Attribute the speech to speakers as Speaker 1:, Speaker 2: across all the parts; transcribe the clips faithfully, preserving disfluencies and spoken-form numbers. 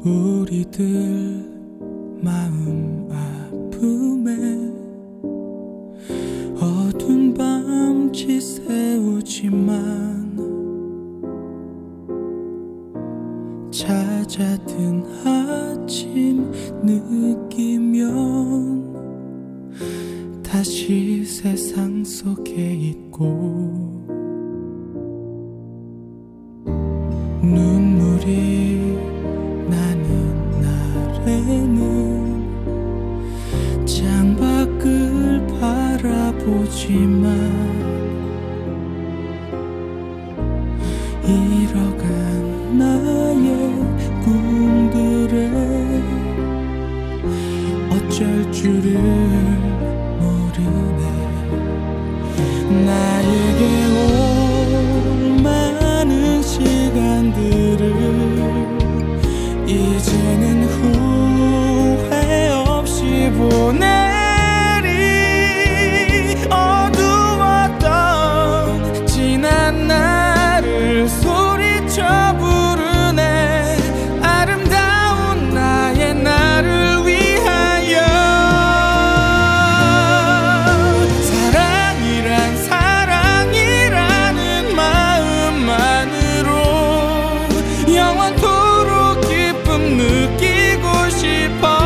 Speaker 1: 우리들 마음 아픔에 어두운 밤 지새우지만 찾아든 아침 느끼면 다시 세상 속에 있고 눈물이 나는 날에는 창밖을 바라보지만 잃어간 나의 꿈들에 어쩔 줄을 모르네. 나에게 온 많은 시간들을 이제는 후회 없이 보내리. 어두웠던 지난 날을 소리쳐 부르네. 아름다운 나의 나를 위하여. 사랑이란 사랑이라는 마음만으로 영원토록 기쁨 느끼고 싶어.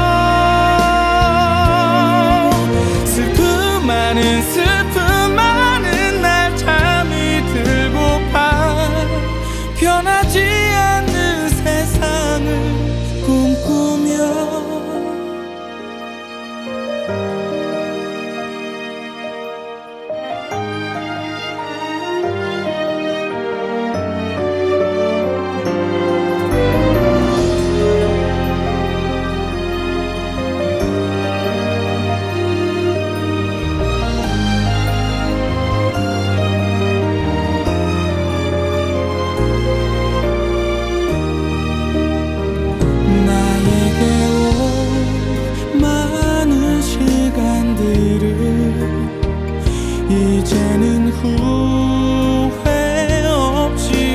Speaker 1: 슬픔 많은 슬픔 많은 날 잠이 들고파. 변하지 않는 세상을 꿈꾸며 이제는 후회 없이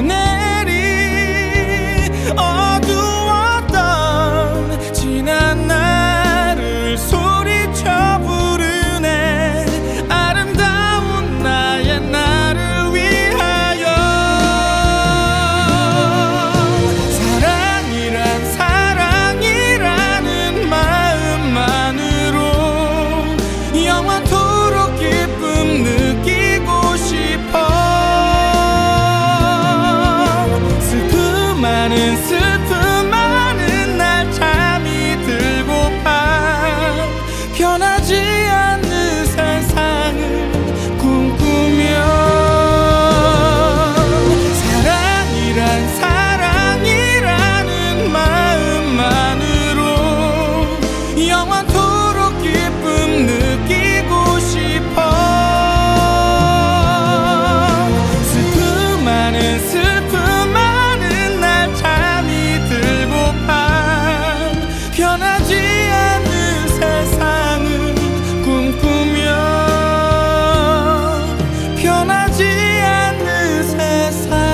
Speaker 1: 보내리. 어두웠던 지난 날을 소리쳐 부르네. 아름다운 나의 나를 위하여. 사랑이란 사랑이라는 마음만으로 영원토록 기쁨 느끼고 싶어. 슬픔 많은 슬픔 많은 날 잠이 들고파. 변하지 않는 세상을 꿈꾸며. 사랑이란 사랑이라는 마음만으로 영원토록 기쁨 느끼고 싶어. 슬픔 많은 슬픔 많은 날 잠이 들고파. 변하지 않는 세상을 꿈꾸며. 변하지 않는 세상